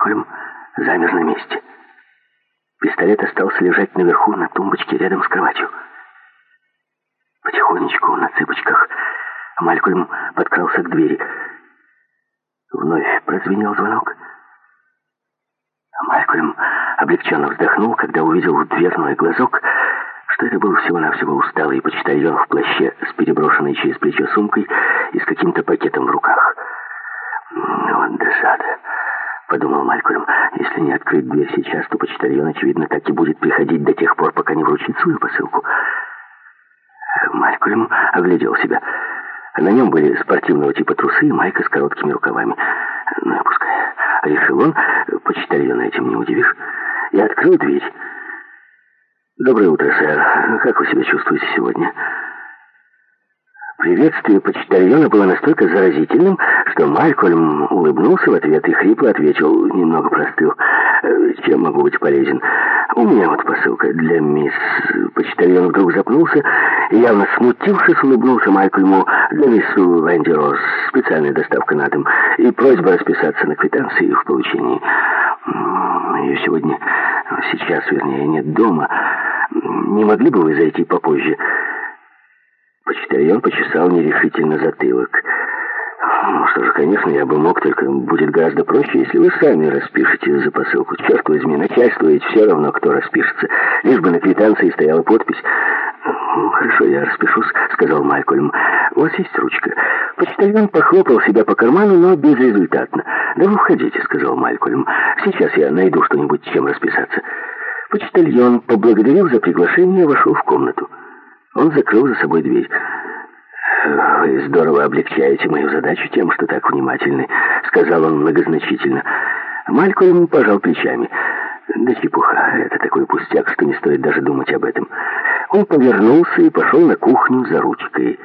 Малькольм замер на месте. Пистолет остался лежать наверху на тумбочке рядом с кроватью. Потихонечку, на цыпочках, Малькольм подкрался к двери. Вновь прозвенел звонок. Малькольм облегченно вздохнул, когда увидел в дверной глазок, что это был всего-навсего усталый почтальон в плаще с переброшенной через плечо сумкой и с каким-то пакетом в руках. «Вот досада», — подумал Малькольм. «Если не открыть дверь сейчас, то почтальон, очевидно, так и будет приходить до тех пор, пока не вручит свою посылку». Малькольм оглядел себя. На нем были спортивного типа трусы и майка с короткими рукавами. Ну и пускай. Решил он, почтальона этим не удивишь. И открыл дверь. «Доброе утро, сэр. Как вы себя чувствуете сегодня?» Приветствие почтальона было настолько заразительным, что Малькольм улыбнулся в ответ и хрипло ответил, немного простыл: «Чем могу быть полезен? У меня вот посылка для мисс...» Почтальон вдруг запнулся и, явно смутившись, улыбнулся Малькольму: «Для мисс Венди Роуз, специальная доставка на дом, и просьба расписаться на квитанции в получении. Ее сегодня, сейчас, вернее, нет дома. Не могли бы вы зайти попозже?» Почтальон почесал нерешительно затылок. «Ну что же, конечно, я бы мог, только будет гораздо проще, если вы сами распишете за посылку. Черт возьми, начальству ведь все равно, кто распишется. Лишь бы на квитанции стояла подпись». «Хорошо, я распишусь», — сказал Малькольм. «У вас есть ручка?» Почтальон похлопал себя по карману, но безрезультатно. «Да вы входите», — сказал Малькольм. «Сейчас я найду что-нибудь, чем расписаться». Почтальон поблагодарил за приглашение и вошел в комнату. Он закрыл за собой дверь. «Вы здорово облегчаете мою задачу тем, что так внимательны», — сказал он многозначительно. Малькольм пожал плечами. «Да чепуха, это такой пустяк, что не стоит даже думать об этом». Он повернулся и пошел на кухню за ручкой.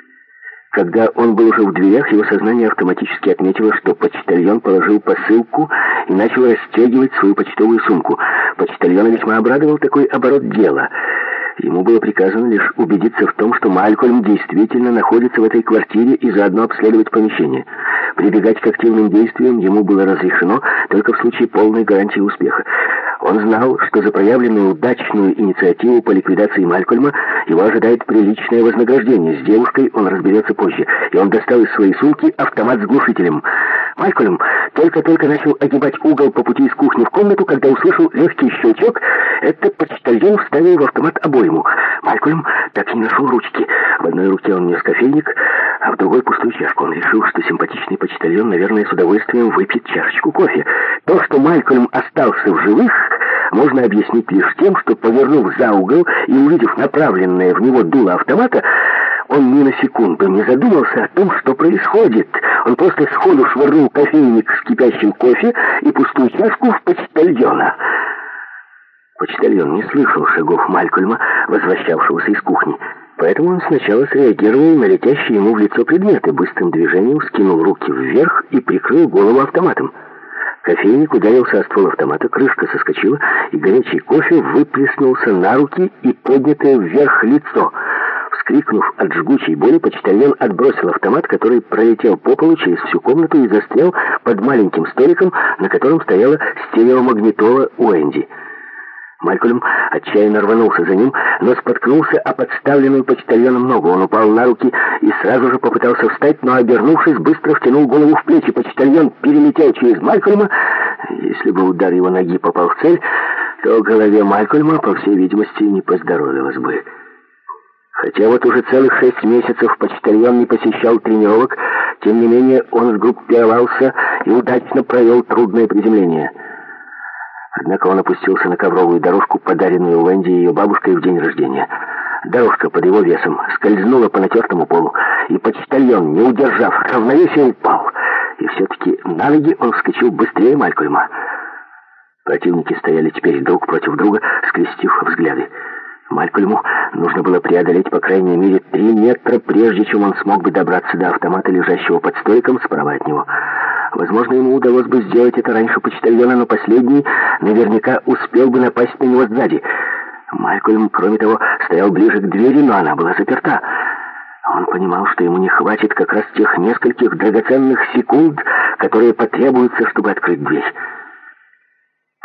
Когда он был уже в дверях, его сознание автоматически отметило, что почтальон положил посылку и начал расстегивать свою почтовую сумку. Почтальона весьма обрадовал такой оборот дела. Ему было приказано лишь убедиться в том, что Малькольм действительно находится в этой квартире, и заодно обследовать помещение. Прибегать к активным действиям ему было разрешено только в случае полной гарантии успеха. Он знал, что за проявленную удачную инициативу по ликвидации Малькольма его ожидает приличное вознаграждение. С девушкой он разберется позже, и он достал из своей сумки автомат с глушителем. Малькольм только-только начал огибать угол по пути из кухни в комнату, когда услышал легкий щелчок. Это почтальон вставил в автомат обойму. Малькольм так и не нашел ручки. В одной руке он нес кофейник, а в другой пустую чашку. Он решил, что симпатичный почтальон, наверное, с удовольствием выпьет чашечку кофе. То, что Малькольм остался в живых, можно объяснить лишь тем, что, повернув за угол и увидев направленное в него дуло автомата, он ни на секунду не задумался о том, что происходит. Он просто сходу швырнул кофейник с кипящим кофе и пустую чашку в почтальона. Почтальон не слышал шагов Малькольма, возвращавшегося из кухни. Поэтому он сначала среагировал на летящие ему в лицо предметы, быстрым движением скинул руки вверх и прикрыл голову автоматом. Кофейник ударился о ствол автомата, крышка соскочила, и горячий кофе выплеснулся на руки и поднятое вверх лицо. Вскрикнув от жгучей боли, почтальон отбросил автомат, который пролетел по полу через всю комнату и застрял под маленьким столиком, на котором стояла стереомагнитола Уэнди. Малькольм отчаянно рванулся за ним, но споткнулся о подставленную почтальоном ногу. Он упал на руки и сразу же попытался встать, но, обернувшись, быстро втянул голову в плечи. Почтальон перелетел через Малькольма. Если бы удар его ноги попал в цель, то голове Малькольма, по всей видимости, не поздоровилось бы. Хотя вот уже целых 6 месяцев почтальон не посещал тренировок, тем не менее он сгруппировался и удачно провел трудное приземление. Однако он опустился на ковровую дорожку, подаренную Уэнди ее бабушкой в день рождения. Дорожка под его весом скользнула по натертому полу, и почтальон, не удержав равновесия, упал. И все-таки на ноги он вскочил быстрее Малькольма. Противники стояли теперь друг против друга, скрестив взгляды. Малькольму нужно было преодолеть по крайней мере 3 метра, прежде чем он смог бы добраться до автомата, лежащего под столиком справа от него. Возможно, ему удалось бы сделать это раньше почтальона, но последний наверняка успел бы напасть на него сзади. Малькольм, кроме того, стоял ближе к двери, но она была заперта. Он понимал, что ему не хватит как раз тех нескольких драгоценных секунд, которые потребуются, чтобы открыть дверь.